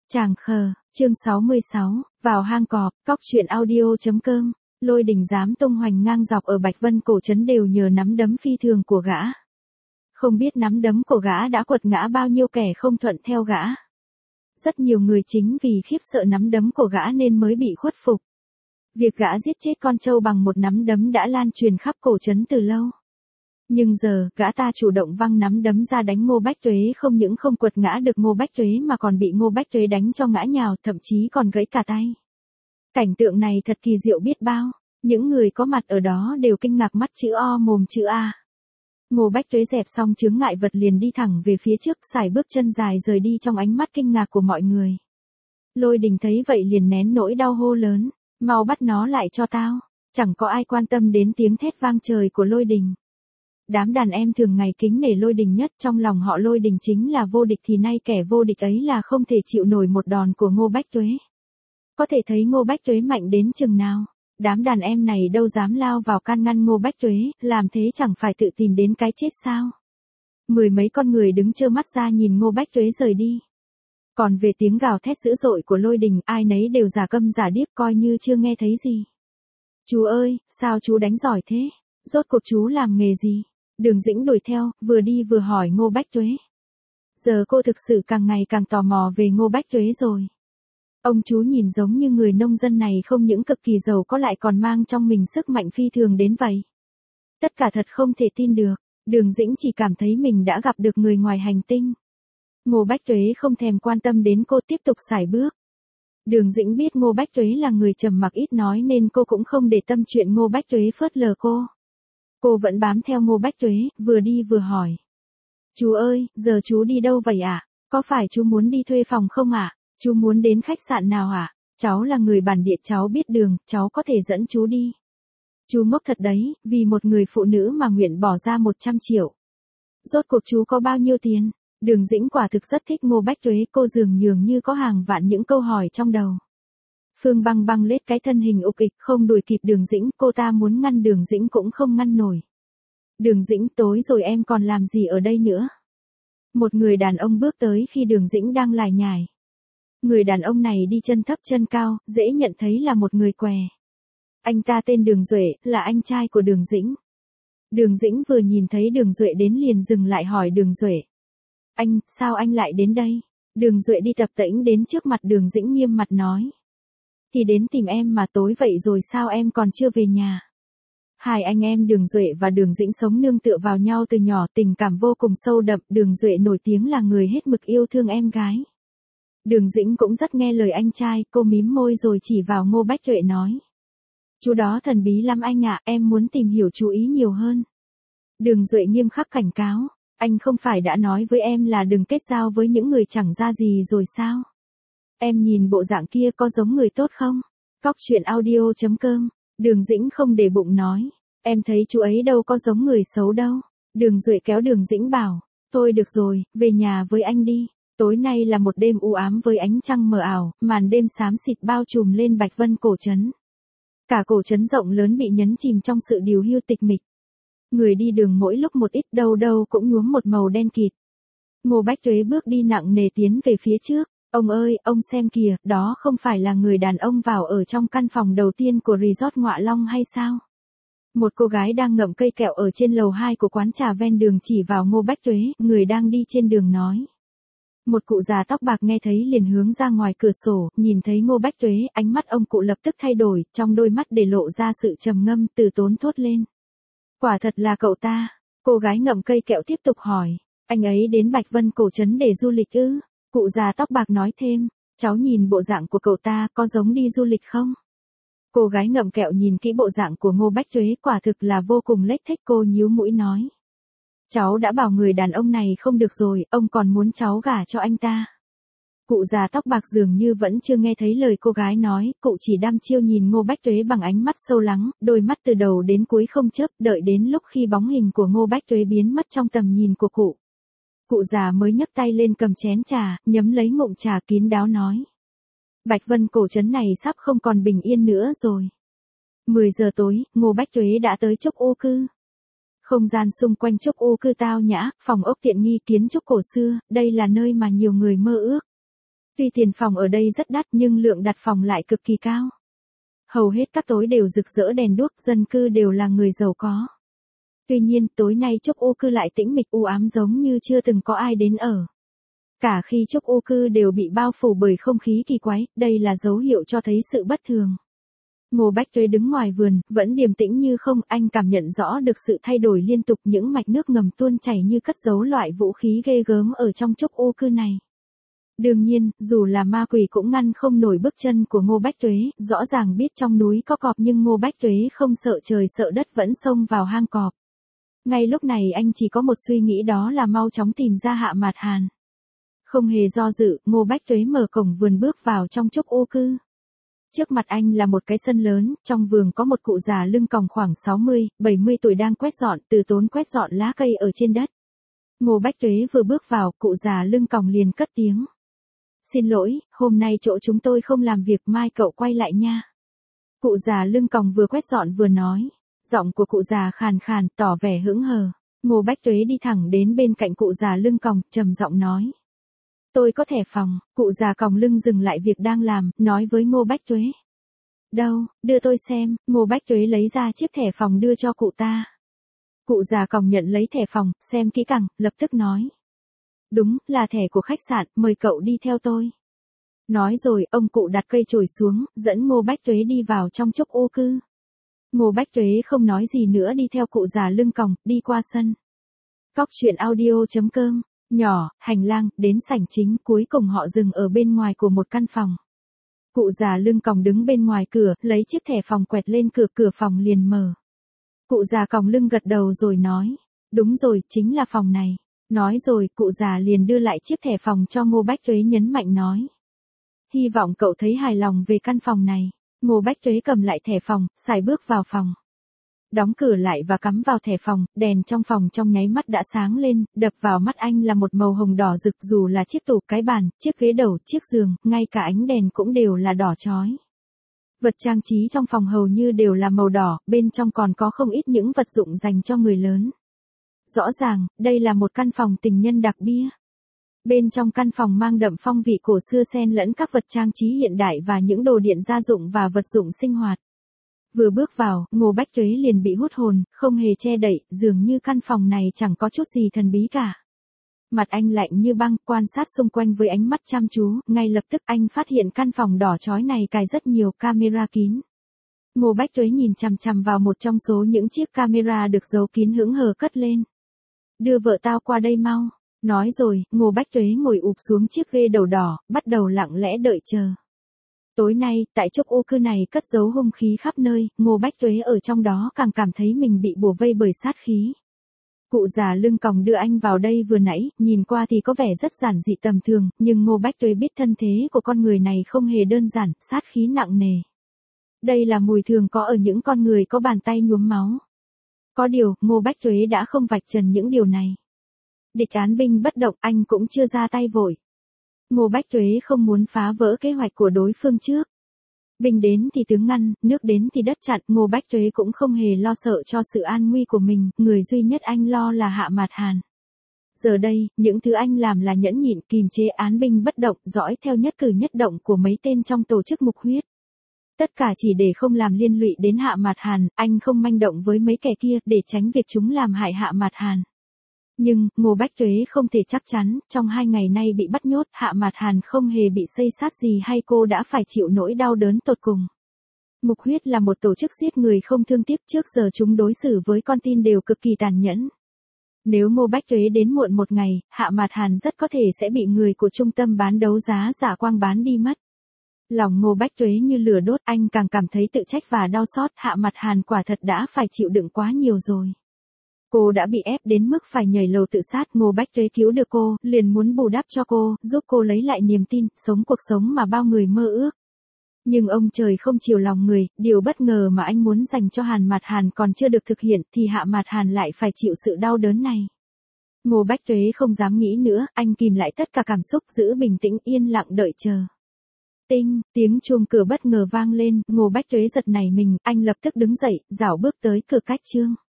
Chàng khờ, chương 66, vào hang cọp, cóc truyện audio.com, Lôi Đình dám tung hoành ngang dọc ở Bạch Vân cổ trấn đều nhờ nắm đấm phi thường của gã. Không biết nắm đấm của gã đã quật ngã bao nhiêu kẻ không thuận theo gã. Rất nhiều người chính vì khiếp sợ nắm đấm của gã nên mới bị khuất phục. Việc gã giết chết con trâu bằng một nắm đấm đã lan truyền khắp cổ trấn từ lâu. Nhưng giờ, gã ta chủ động văng nắm đấm ra đánh Ngô Bách Tuế, không những không quật ngã được Ngô Bách Tuế mà còn bị Ngô Bách Tuế đánh cho ngã nhào, thậm chí còn gãy cả tay. Cảnh tượng này thật kỳ diệu biết bao, những người có mặt ở đó đều kinh ngạc, mắt chữ O mồm chữ A. Ngô Bách Tuế dẹp xong chướng ngại vật liền đi thẳng về phía trước, sải bước chân dài rời đi trong ánh mắt kinh ngạc của mọi người. Lôi Đình thấy vậy liền nén nỗi đau hô lớn, mau bắt nó lại cho tao. Chẳng có ai quan tâm đến tiếng thét vang trời của Lôi Đình. Đám đàn em thường ngày kính nể Lôi Đình nhất, trong lòng họ Lôi Đình chính là vô địch, thì nay kẻ vô địch ấy là không thể chịu nổi một đòn của Ngô Bách Tuế. Có thể thấy Ngô Bách Tuế mạnh đến chừng nào. Đám đàn em này đâu dám lao vào can ngăn Ngô Bách Tuế, làm thế chẳng phải tự tìm đến cái chết sao. Mười mấy con người đứng trơ mắt ra nhìn Ngô Bách Tuế rời đi. Còn về tiếng gào thét dữ dội của Lôi Đình, ai nấy đều giả câm giả điếc, coi như chưa nghe thấy gì. Chú ơi, sao chú đánh giỏi thế? Rốt cuộc chú làm nghề gì? Đường Dĩnh đuổi theo, vừa đi vừa hỏi Ngô Bách Tuế. Giờ cô thực sự càng ngày càng tò mò về Ngô Bách Tuế rồi. Ông chú nhìn giống như người nông dân này không những cực kỳ giàu có lại còn mang trong mình sức mạnh phi thường đến vậy. Tất cả thật không thể tin được, Đường Dĩnh chỉ cảm thấy mình đã gặp được người ngoài hành tinh. Ngô Bách Tuế không thèm quan tâm đến cô, tiếp tục sải bước. Đường Dĩnh biết Ngô Bách Tuế là người trầm mặc ít nói nên cô cũng không để tâm chuyện Ngô Bách Tuế phớt lờ cô. Cô vẫn bám theo Ngô Bách Tuế, vừa đi vừa hỏi. Chú ơi, giờ chú đi đâu vậy ạ? Có phải chú muốn đi thuê phòng không ạ? Chú muốn đến khách sạn nào ạ? Cháu là người bản địa, cháu biết đường, cháu có thể dẫn chú đi. Chú ngốc thật đấy, vì một người phụ nữ mà nguyện bỏ ra 100 triệu. Rốt cuộc chú có bao nhiêu tiền? Đường Dĩnh quả thực rất thích Ngô Bách Tuế, cô dường như có hàng vạn những câu hỏi trong đầu. Phương Băng Băng lết cái thân hình ục ịch không đuổi kịp Đường Dĩnh, cô ta muốn ngăn Đường Dĩnh cũng không ngăn nổi. Đường Dĩnh, tối rồi em còn làm gì ở đây nữa? Một người đàn ông bước tới khi Đường Dĩnh đang lải nhải. Người đàn ông này đi chân thấp chân cao, dễ nhận thấy là một người què. Anh ta tên Đường Duệ, là anh trai của Đường Dĩnh. Đường Dĩnh vừa nhìn thấy Đường Duệ đến liền dừng lại hỏi Đường Duệ. Anh, sao anh lại đến đây? Đường Duệ đi tập tễnh đến trước mặt Đường Dĩnh nghiêm mặt nói. Thì đến tìm em mà, tối vậy rồi sao em còn chưa về nhà? Hai anh em Đường Duệ và Đường Dĩnh sống nương tựa vào nhau từ nhỏ, tình cảm vô cùng sâu đậm. Đường Duệ nổi tiếng là người hết mực yêu thương em gái. Đường Dĩnh cũng rất nghe lời anh trai, cô mím môi rồi chỉ vào Ngô Bách Tuế nói. Chú đó thần bí lắm anh ạ, em muốn tìm hiểu chú ý nhiều hơn. Đường Duệ nghiêm khắc cảnh cáo, anh không phải đã nói với em là đừng kết giao với những người chẳng ra gì rồi sao? Em nhìn bộ dạng kia có giống người tốt không? Cóc truyện audio.com, Đường Dĩnh không để bụng nói. Em thấy chú ấy đâu có giống người xấu đâu. Đường Duệ kéo Đường Dĩnh bảo, thôi được rồi, về nhà với anh đi. Tối nay là một đêm u ám với ánh trăng mờ ảo, màn đêm xám xịt bao trùm lên Bạch Vân cổ trấn. Cả cổ trấn rộng lớn bị nhấn chìm trong sự điều hiu tịch mịch. Người đi đường mỗi lúc một ít, đâu đâu cũng nhuốm một màu đen kịt. Ngô Bách Tuế bước đi nặng nề tiến về phía trước. Ông ơi, ông xem kìa, đó không phải là người đàn ông vào ở trong căn phòng đầu tiên của resort Ngọa Long hay sao? Một cô gái đang ngậm cây kẹo ở trên lầu 2 của quán trà ven đường chỉ vào Ngô Bách Tuế, người đang đi trên đường nói. Một cụ già tóc bạc nghe thấy liền hướng ra ngoài cửa sổ, nhìn thấy Ngô Bách Tuế, ánh mắt ông cụ lập tức thay đổi, trong đôi mắt để lộ ra sự trầm ngâm, từ tốn thốt lên. Quả thật là cậu ta. Cô gái ngậm cây kẹo tiếp tục hỏi, anh ấy đến Bạch Vân cổ trấn để du lịch ư? Cụ già tóc bạc nói thêm, cháu nhìn bộ dạng của cậu ta có giống đi du lịch không? Cô gái ngậm kẹo nhìn kỹ bộ dạng của Ngô Bách Tuế, quả thực là vô cùng lếch thếch, cô nhíu mũi nói. Cháu đã bảo người đàn ông này không được rồi, ông còn muốn cháu gả cho anh ta. Cụ già tóc bạc dường như vẫn chưa nghe thấy lời cô gái nói, cụ chỉ đăm chiêu nhìn Ngô Bách Tuế bằng ánh mắt sâu lắng, đôi mắt từ đầu đến cuối không chớp, đợi đến lúc khi bóng hình của Ngô Bách Tuế biến mất trong tầm nhìn của cụ. Cụ già mới nhấc tay lên cầm chén trà, nhấm lấy ngụm trà kín đáo nói. Bạch Vân cổ trấn này sắp không còn bình yên nữa rồi. 10 giờ tối, Ngô Bách Tuế đã tới Trúc U Cư. Không gian xung quanh Trúc U Cư tao nhã, phòng ốc tiện nghi, kiến trúc cổ xưa, đây là nơi mà nhiều người mơ ước. Tuy tiền phòng ở đây rất đắt nhưng lượng đặt phòng lại cực kỳ cao. Hầu hết các tối đều rực rỡ đèn đuốc, dân cư đều là người giàu có. Tuy nhiên, tối nay Chúc Ô Cư lại tĩnh mịch u ám giống như chưa từng có ai đến ở. Cả khi Chúc Ô Cư đều bị bao phủ bởi không khí kỳ quái, đây là dấu hiệu cho thấy sự bất thường. Ngô Bách Tuế đứng ngoài vườn, vẫn điềm tĩnh như không, anh cảm nhận rõ được sự thay đổi liên tục, những mạch nước ngầm tuôn chảy như cất giấu loại vũ khí ghê gớm ở trong Chúc Ô Cư này. Đương nhiên, dù là ma quỷ cũng ngăn không nổi bước chân của Ngô Bách Tuế, rõ ràng biết trong núi có cọp nhưng Ngô Bách Tuế không sợ trời sợ đất vẫn xông vào hang cọp. Ngay lúc này anh chỉ có một suy nghĩ, đó là mau chóng tìm ra Hạ Mạt Hàn. Không hề do dự, Ngô Bách Tuế mở cổng vườn bước vào trong Chúc Ô Cư. Trước mặt anh là một cái sân lớn, trong vườn có một cụ già lưng còng khoảng 60, 70 tuổi đang quét dọn, từ tốn quét dọn lá cây ở trên đất. Ngô Bách Tuế vừa bước vào, cụ già lưng còng liền cất tiếng. Xin lỗi, hôm nay chỗ chúng tôi không làm việc, mai cậu quay lại nha. Cụ già lưng còng vừa quét dọn vừa nói. Giọng của cụ già khàn khàn, tỏ vẻ hững hờ. Ngô Bách Tuế đi thẳng đến bên cạnh cụ già lưng còng, trầm giọng nói. Tôi có thẻ phòng. Cụ già còng lưng dừng lại việc đang làm, nói với Ngô Bách Tuế. Đâu, đưa tôi xem. Ngô Bách Tuế lấy ra chiếc thẻ phòng đưa cho cụ ta. Cụ già còng nhận lấy thẻ phòng, xem kỹ càng, lập tức nói. Đúng, là thẻ của khách sạn, mời cậu đi theo tôi. Nói rồi, ông cụ đặt cây chổi xuống, dẫn Ngô Bách Tuế đi vào trong Chúc Ô Cư. Ngô Bách Tuế không nói gì nữa đi theo cụ già lưng còng, đi qua sân. Cóc truyện audio.com, nhỏ, hành lang, đến sảnh chính, cuối cùng họ dừng ở bên ngoài của một căn phòng. Cụ già lưng còng đứng bên ngoài cửa, lấy chiếc thẻ phòng quẹt lên cửa, cửa phòng liền mở. Cụ già còng lưng gật đầu rồi nói, đúng rồi, chính là phòng này. Nói rồi, cụ già liền đưa lại chiếc thẻ phòng cho Ngô Bách Tuế, nhấn mạnh nói. Hy vọng cậu thấy hài lòng về căn phòng này. Ngô Bách Tuế cầm lại thẻ phòng, xài bước vào phòng. Đóng cửa lại và cắm vào thẻ phòng, đèn trong phòng trong nháy mắt đã sáng lên, đập vào mắt anh là một màu hồng đỏ rực, dù là chiếc tủ, cái bàn, chiếc ghế đầu, chiếc giường, ngay cả ánh đèn cũng đều là đỏ chói. Vật trang trí trong phòng hầu như đều là màu đỏ, bên trong còn có không ít những vật dụng dành cho người lớn. Rõ ràng, đây là một căn phòng tình nhân đặc biệt. Bên trong căn phòng mang đậm phong vị cổ xưa xen lẫn các vật trang trí hiện đại và những đồ điện gia dụng và vật dụng sinh hoạt. Vừa bước vào, Ngô Bách Tuế liền bị hút hồn, không hề che đậy, dường như căn phòng này chẳng có chút gì thần bí cả. Mặt anh lạnh như băng, quan sát xung quanh với ánh mắt chăm chú, ngay lập tức anh phát hiện căn phòng đỏ chói này cài rất nhiều camera kín. Ngô Bách Tuế nhìn chằm chằm vào một trong số những chiếc camera được giấu kín, hững hờ cất lên. Đưa vợ tao qua đây mau. Nói rồi, Ngô Bách Tuế ngồi ụp xuống chiếc ghế đầu đỏ, bắt đầu lặng lẽ đợi chờ. Tối nay, tại Chúc Ô Cư này cất giấu hung khí khắp nơi, Ngô Bách Tuế ở trong đó càng cảm thấy mình bị bủa vây bởi sát khí. Cụ già lưng còng đưa anh vào đây vừa nãy, nhìn qua thì có vẻ rất giản dị tầm thường, nhưng Ngô Bách Tuế biết thân thế của con người này không hề đơn giản, sát khí nặng nề. Đây là mùi thường có ở những con người có bàn tay nhuốm máu. Có điều, Ngô Bách Tuế đã không vạch trần những điều này. Địch án binh bất động, anh cũng chưa ra tay vội. Ngô Bách Tuế không muốn phá vỡ kế hoạch của đối phương trước. Binh đến thì tướng ngăn, nước đến thì đất chặn, Ngô Bách Tuế cũng không hề lo sợ cho sự an nguy của mình, người duy nhất anh lo là Hạ Mạt Hàn. Giờ đây, những thứ anh làm là nhẫn nhịn, kìm chế án binh bất động, dõi theo nhất cử nhất động của mấy tên trong tổ chức mục huyết. Tất cả chỉ để không làm liên lụy đến Hạ Mạt Hàn, anh không manh động với mấy kẻ kia, để tránh việc chúng làm hại Hạ Mạt Hàn. Nhưng, Ngô Bách Tuế không thể chắc chắn, trong 2 ngày nay bị bắt nhốt, Hạ Mạt Hàn không hề bị xây xát gì hay cô đã phải chịu nỗi đau đớn tột cùng. Mục huyết là một tổ chức giết người không thương tiếc, trước giờ chúng đối xử với con tin đều cực kỳ tàn nhẫn. Nếu Ngô Bách Tuế đến muộn một ngày, Hạ Mạt Hàn rất có thể sẽ bị người của trung tâm bán đấu giá Dạ Quang bán đi mất. Lòng Ngô Bách Tuế như lửa đốt, anh càng cảm thấy tự trách và đau xót, Hạ Mạt Hàn quả thật đã phải chịu đựng quá nhiều rồi. Cô đã bị ép đến mức phải nhảy lầu tự sát, Ngô Bách Tuế cứu được cô, liền muốn bù đắp cho cô, giúp cô lấy lại niềm tin, sống cuộc sống mà bao người mơ ước. Nhưng ông trời không chiều lòng người, điều bất ngờ mà anh muốn dành cho Mạt Hàn còn chưa được thực hiện, thì Hạ Mạt Hàn lại phải chịu sự đau đớn này. Ngô Bách Tuế không dám nghĩ nữa, anh kìm lại tất cả cảm xúc, giữ bình tĩnh yên lặng đợi chờ. Tinh, tiếng chuông cửa bất ngờ vang lên, Ngô Bách Tuế giật nảy mình, anh lập tức đứng dậy, rảo bước tới cửa cách chương.